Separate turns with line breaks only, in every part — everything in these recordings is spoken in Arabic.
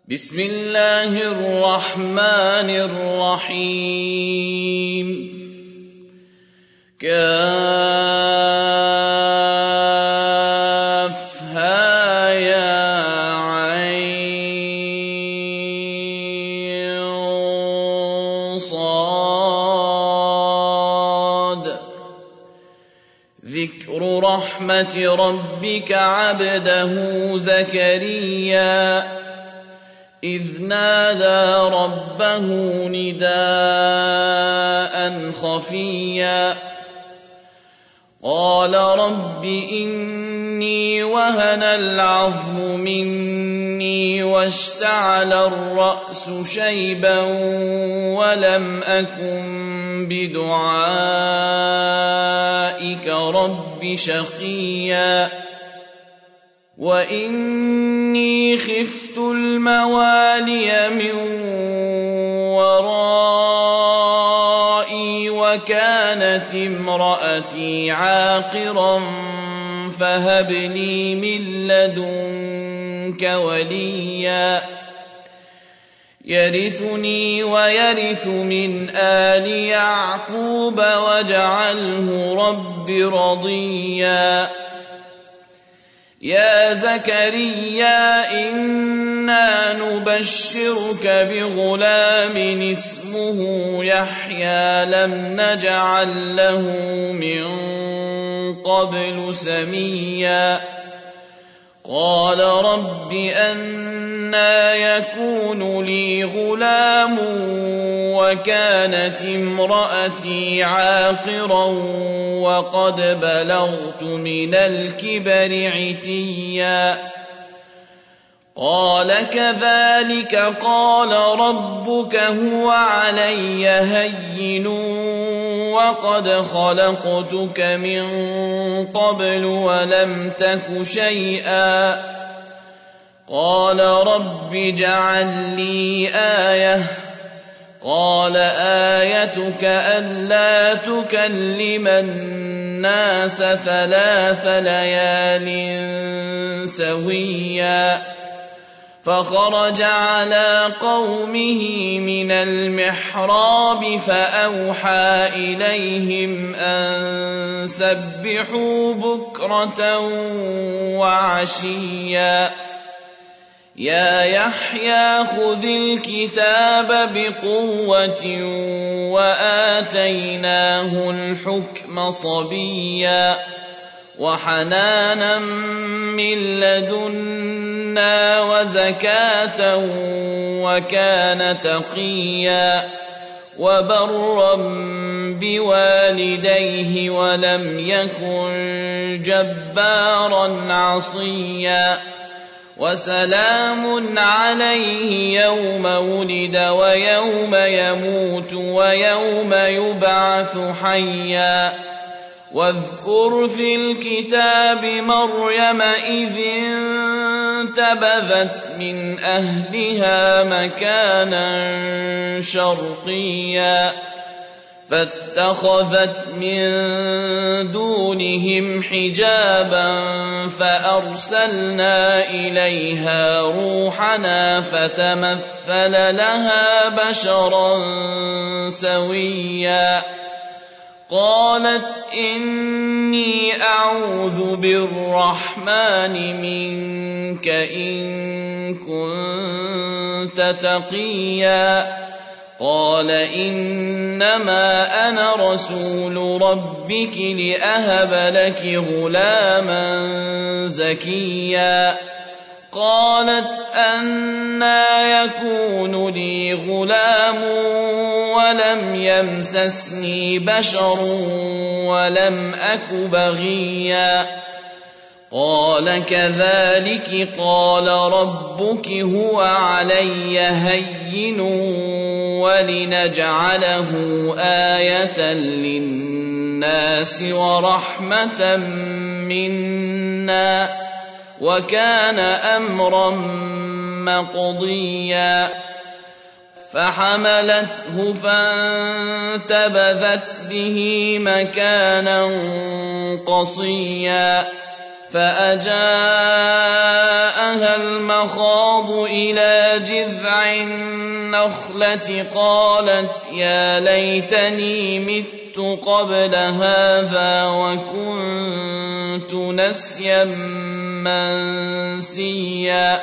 بسم الله الرحمن الرحيم كافها يا عين صاد ذكر رحمة ربك عبده زكريا إذ نادى ربه نداء خفيا قال رب إني وهن العظم مني واشتعل الرأس شيبا ولم أكن بدعائك رب شقيا وإني خفت الموالي من ورائي وكانت امرأتي عاقرا فهب لي من لدنك وليا يرثني ويرث من آل يعقوب واجعله رب رضيا يا زكريا إنا نبشرك بغلام اسمه يحيى لم نجعل له من قبل سميا قال رب أنى يكون لي غلام وكانت امرأتي عاقرا وقد بلغت من الكبر عتيا قال كذلك قال ربك هو علي هين وقد خلقتك من قبل ولم تك شيئا قال رب اجعل لي آية قال آيتك ألا تكلم الناس 3 ليال سويا فخرج على قومه من المحراب فأوحى إليهم أن سبحوا بكرة وعشيا يا يحيى خذ الكتاب بقوة وآتيناه الحكم صبيا وحنانا من لدنا وزكاة وكان تقيا وبرا بوالديه ولم يكن جبارا عصيا وسلام عليه يوم ولد ويوم يموت ويوم يبعث حيا واذكر في الكتاب مريم إذ انتبذت من أهلها مكانا شرقيا فاتخذت من دونهم حجابا فأرسلنا إليها روحنا فتمثل لها بشرا سويا قالت إني أعوذ بالرحمن منك إن كنت تقيا قال إنما أنا رسول ربك لأهب لك غلاما زكيا قالت أنى يكون لي غلام ولم يمسسني بشر ولم أك بغيا قال كذلك قال ربك هو علي هين ولنجعله آية للناس ورحمة منا وكان أمرا مقضيا فحملته فانتبذت به مكانا قصيا فأجاءها المخاض إلى جذع النخلة قالت يا ليتني مت قبل هذا وكنت نسيا منسيا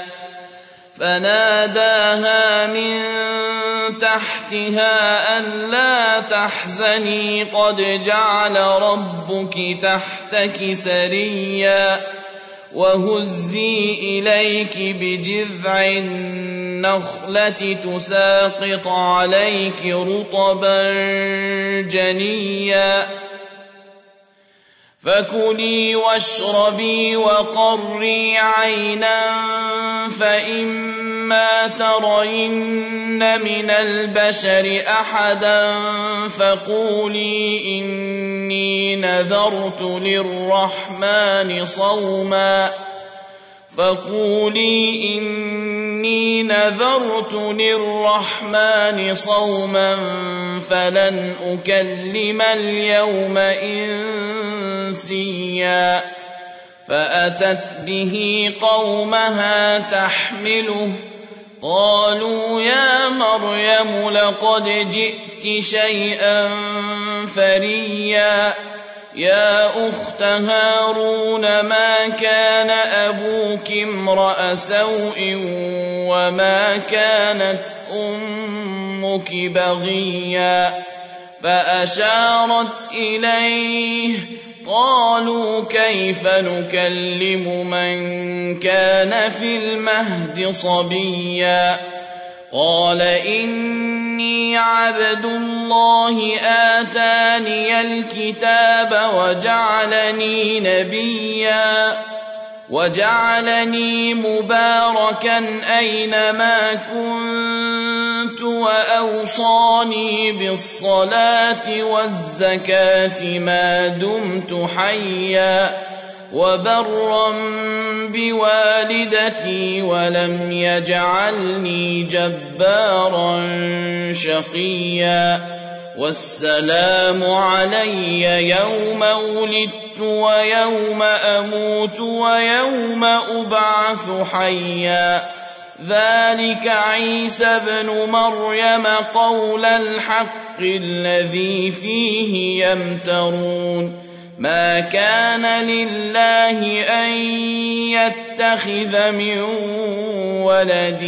فناداها من تحتها ألا تحزني قد جعل ربك تحتك سريا وهزي إليك بجذع النخلة تساقط عليك رطبا جنيا فكلي واشربي وقري عينا فإما ترين من البشر أحدا فقولي إني نذرت للرحمن صوما فلن أكلم اليوم إنسيا فأتت به قومها تحمله قالوا يا مريم لقد جئت شيئا فريا يا أخت هارون ما كان أبوك امرأ سوء وما كانت أمك بغيا فأشارت إليه قالوا كيف نكلم من كان في المهد صبيا قال إني عبد الله آتاني الكتاب وجعلني نبيا وجعلني مباركا أينما كنت وأوصاني بالصلاة والزكاة ما دمت حيا وبرا بوالدتي ولم يجعلني جبارا شقيا والسلام علي يوم ولدت ويوم أموت ويوم أبعث حيا ذلك عيسى ابن مريم قول الحق الذي فيه يمترون ما كان لله أن يتخذ من ولد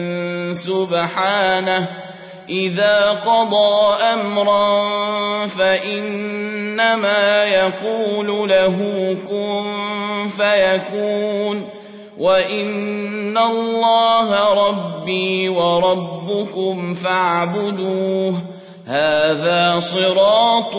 سبحانه إذا قضى أمرا فإنما يقول له كن فيكون وإن الله ربي وربكم فاعبدوه هذا صراط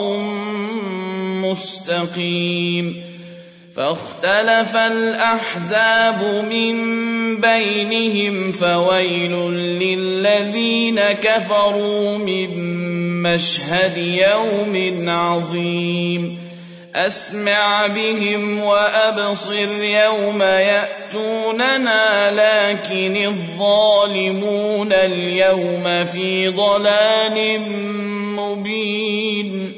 مستقيم فاختلف الأحزاب من بينهم فويل للذين كفروا من مشهد يوم عظيم أسمع بهم وأبصر يوم يأتوننا لكن الظالمون اليوم في ضلال مبين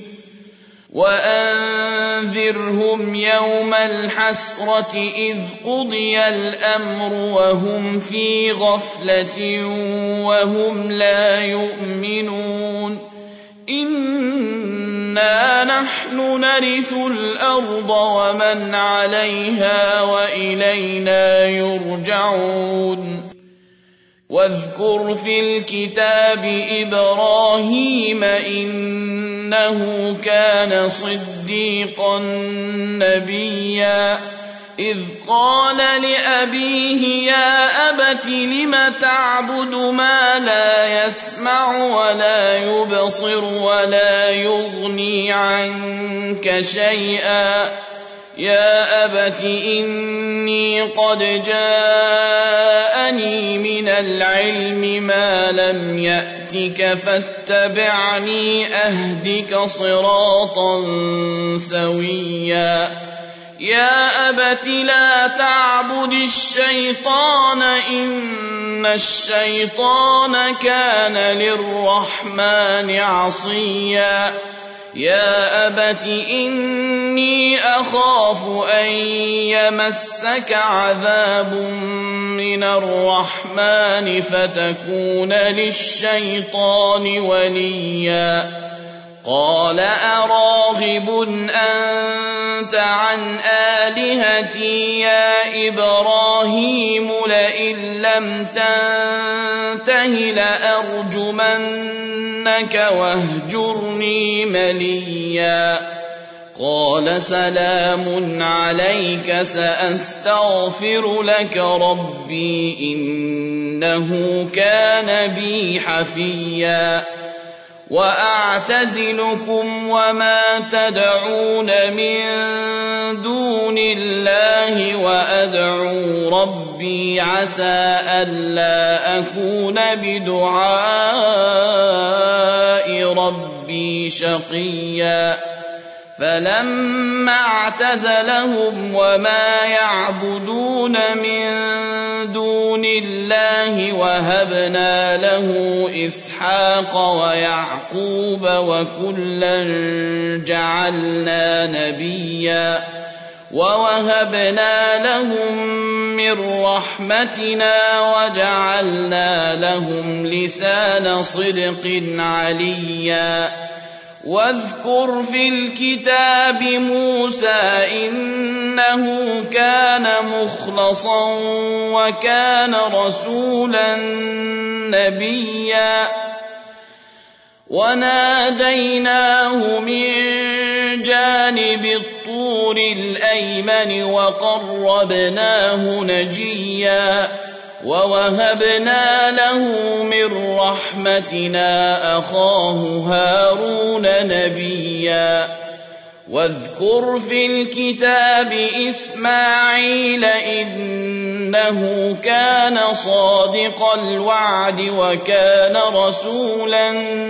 وأنذرهم يوم الحسرة إذ قضي الأمر وهم في غفلة وهم لا يؤمنون إنا نحن نرث الأرض ومن عليها وإلينا يرجعون واذكر في الكتاب إبراهيم إنه كان صديقا نبيا إذ قال لأبيه يا أبت لم تعبد ما لا يسمع ولا يبصر ولا يغني عنك شيئا يا أبت إني قد جاءني من العلم ما لم يأتك فاتبعني أهدك صراطا سويا يا أبت لا تعبد الشيطان إن الشيطان كان للرحمن عصيا يا أبت إني أخاف أن يمسك عذاب من الرحمن فتكون للشيطان وليا قال أراغب أنت عن آلهتي يا إبراهيم لئن لم تنته لأرجمنك واهجرني مليا قال سلام عليك سأستغفر لك ربي إنه كان بي حفيا وأعتزلكم وما تدعون من دون الله وأدعو ربي عسى ألا أكون بدعاء ربي شقيا فلما اعتزلهم وما يعبدون من دون الله وهبنا له إسحاق ويعقوب وكلا جعلنا نبيا ووهبنا لهم من رحمتنا وجعلنا لهم لسان صدق عليا واذكر في الكتاب موسى إنه كان مخلصا وكان رسولا نبيا وناديناه من جانب الطور الأيمن وقربناه نجيا ووهبنا له من رحمتنا أخاه هارون نبيا واذكر في الكتاب إسماعيل إنه كان صادق الوعد وكان رسولا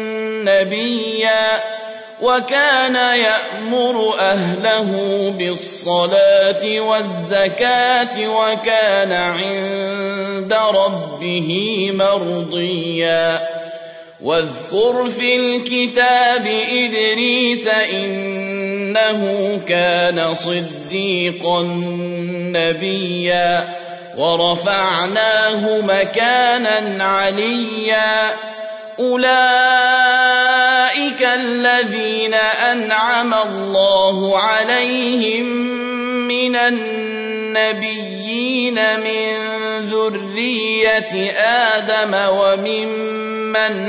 نبيا وكان يأمر أهله بالصلاة والزكاة وكان عند ربه مرضيا واذكر في الكتاب إدريس إنه كان صديقا نبيا ورفعناه مكانا عليا أولئك الذين أنعم الله عليهم من النبيين من ذرية آدم وممن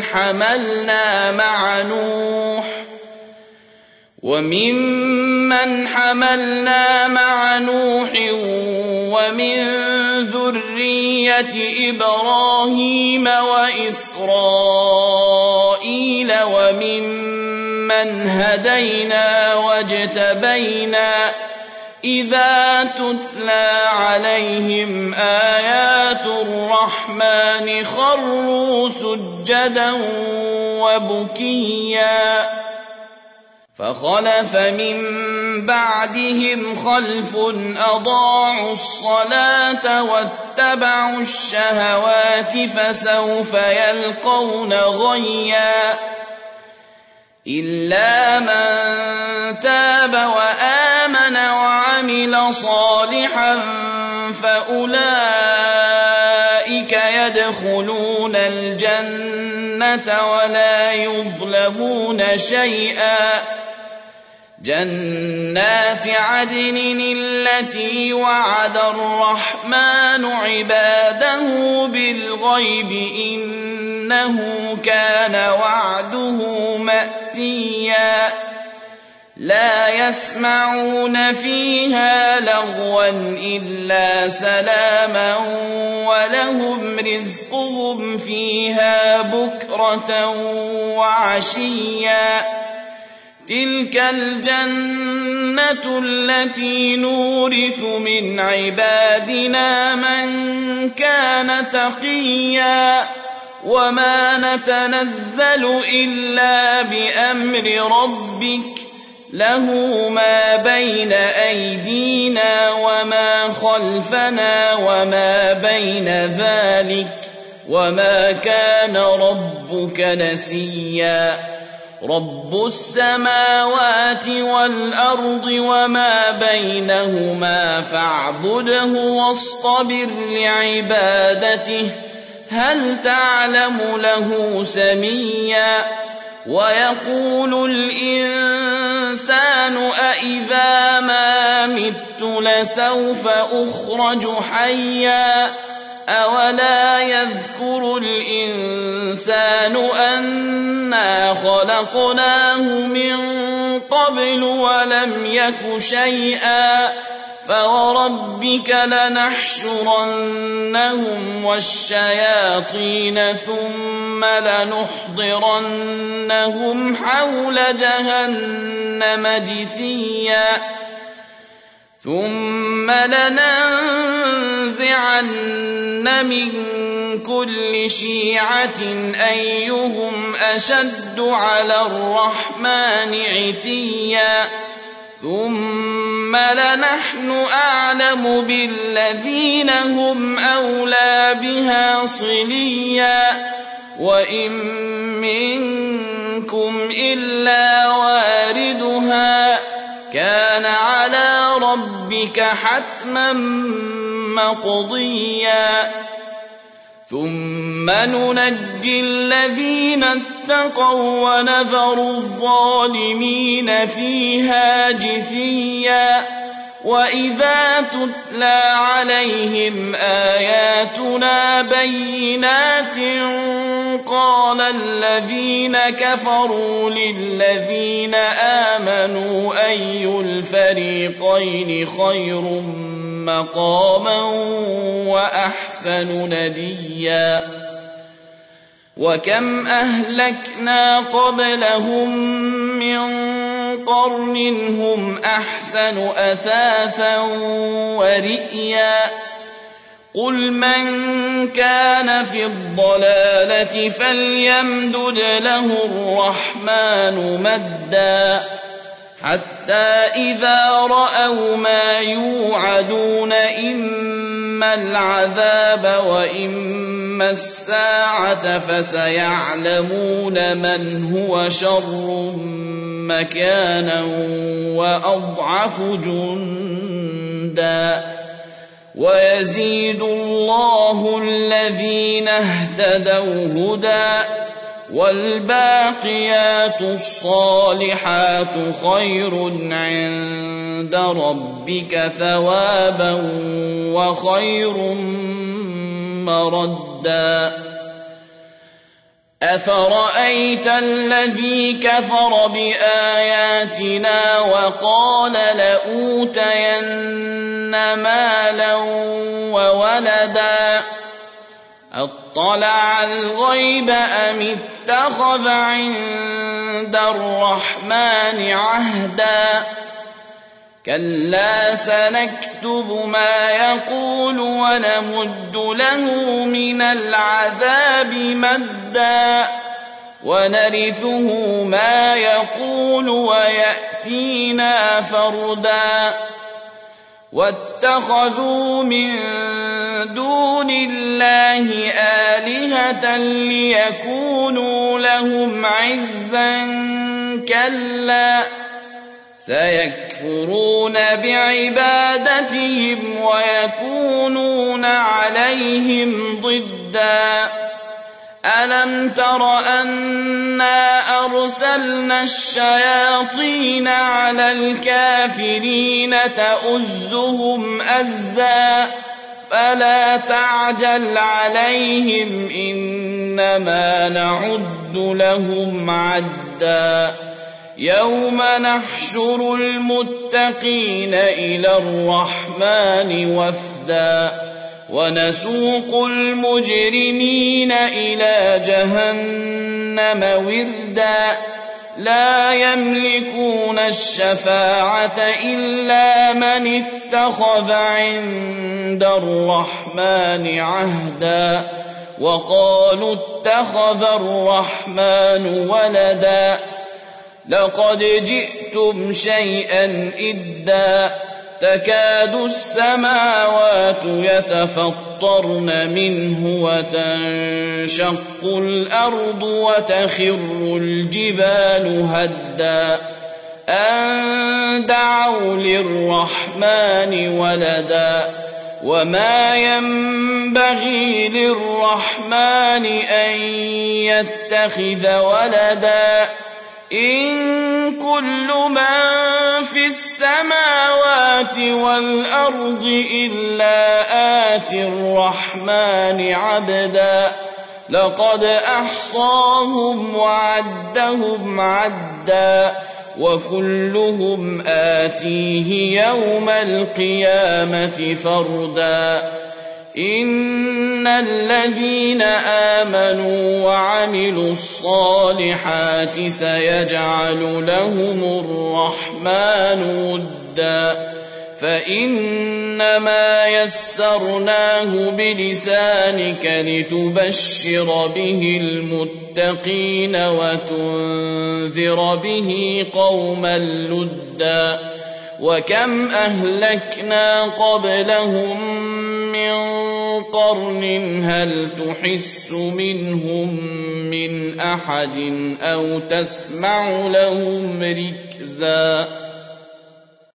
حملنا مع نوح ومن ذرية إبراهيم وإسرائيل وممن هدينا واجتبينا إذا تتلى عليهم آيات الرحمن خروا سجدا وبكيا فخلف من بعدهم خلف أضاعوا الصلاة واتبعوا الشهوات فسوف يلقون غيا إلا من تاب وآمن وعمل صالحا فأولئك يدخلون الجنة ولا يظلمون شيئا جنات عدن التي وعد الرحمن عباده بالغيب إنه كان وعده مأتيا لا يسمعون فيها لغوا إلا سلاما ولهم رزقهم فيها بكرة وعشيا تلك الجنة التي نورث من عبادنا من كان تقيا وما نتنزل إلا بأمر ربك له ما بين أيدينا وما خلفنا وما بين ذلك وما كان ربك نسيا رب السماوات والأرض وما بينهما فاعبده واصطبر لعبادته هل تعلم له سميا ويقول الإنسان أإذا ما مت لسوف أخرج حيا أولا يذكر الإنسان أنا خلقناه من قبل ولم يك شيئا فوربك لنحشرنهم والشياطين ثم لنحضرنهم حول جهنم جثيا ثم لننزعن من كل شيعة أيهم أشد على الرحمن عتيا ثم لنحن أعلم بالذين هم أولى بها صليا وإن منكم إلا واردها كان على ربك حتما مقضيا ثم ننجي الذين اتقوا ونذر الظالمين فيها جثيا وإذا تتلى عليهم آياتنا بينات قال الذين كفروا للذين آمنوا أي الفريقين خير مقاما وأحسن نديا وكم أهلكنا قبلهم من قرن هم أحسن أثاثا ورئيا قل من كان في الضلالة فليمدد له الرحمن مدا حتى إذا رأوا ما يوعدون إما العذاب وإما الساعة فسيعلمون من هو شر مكانا وأضعف جندا ويزيد الله الذين اهتدوا هدى والباقيات الصالحات خير عند ربك ثوابا وخير مردا أفرأيت الذي كفر بآياتنا وقال لأوتين مالا وولدا أطلع الغيب أم اتخذ عند الرحمن عهدا كلا سنكتب ما يقول ونمد له من العذاب مدا ونرثه ما يقول ويأتينا فردا واتخذوا من دون الله آلهة ليكونوا لهم عزا كلا سيكفرون بعبادتهم ويكونون عليهم ضدا ألم تر أنا أرسلنا الشياطين على الكافرين تؤزهم أزا فلا تعجل عليهم إنما نعد لهم عدا يوم نحشر المتقين إلى الرحمن وفدا ونسوق المجرمين إلى جهنم وردا لا يملكون الشفاعة إلا من اتخذ عند الرحمن عهدا وقالوا اتخذ الرحمن ولدا لقد جئتم شيئا إدا تكاد السماوات يتفطرن منه وتنشق الأرض وتخر الجبال هدا أن دعوا للرحمن ولدا وما ينبغي للرحمن أن يتخذ ولدا إن كل من في السماوات والأرض إلا آتي الرحمن عبدا لقد أحصاهم وعدهم عدا وكلهم آتيه يوم القيامة فردا إن الذين آمنوا وعملوا الصالحات سيجعل لهم الرحمن ودا فإنما يسرناه بلسانك لتبشر به المتقين وتنذر به قوما لدا وكم أهلكنا قبلهم من قرن هل تحس منهم من أحد أو تسمع لهم ركزا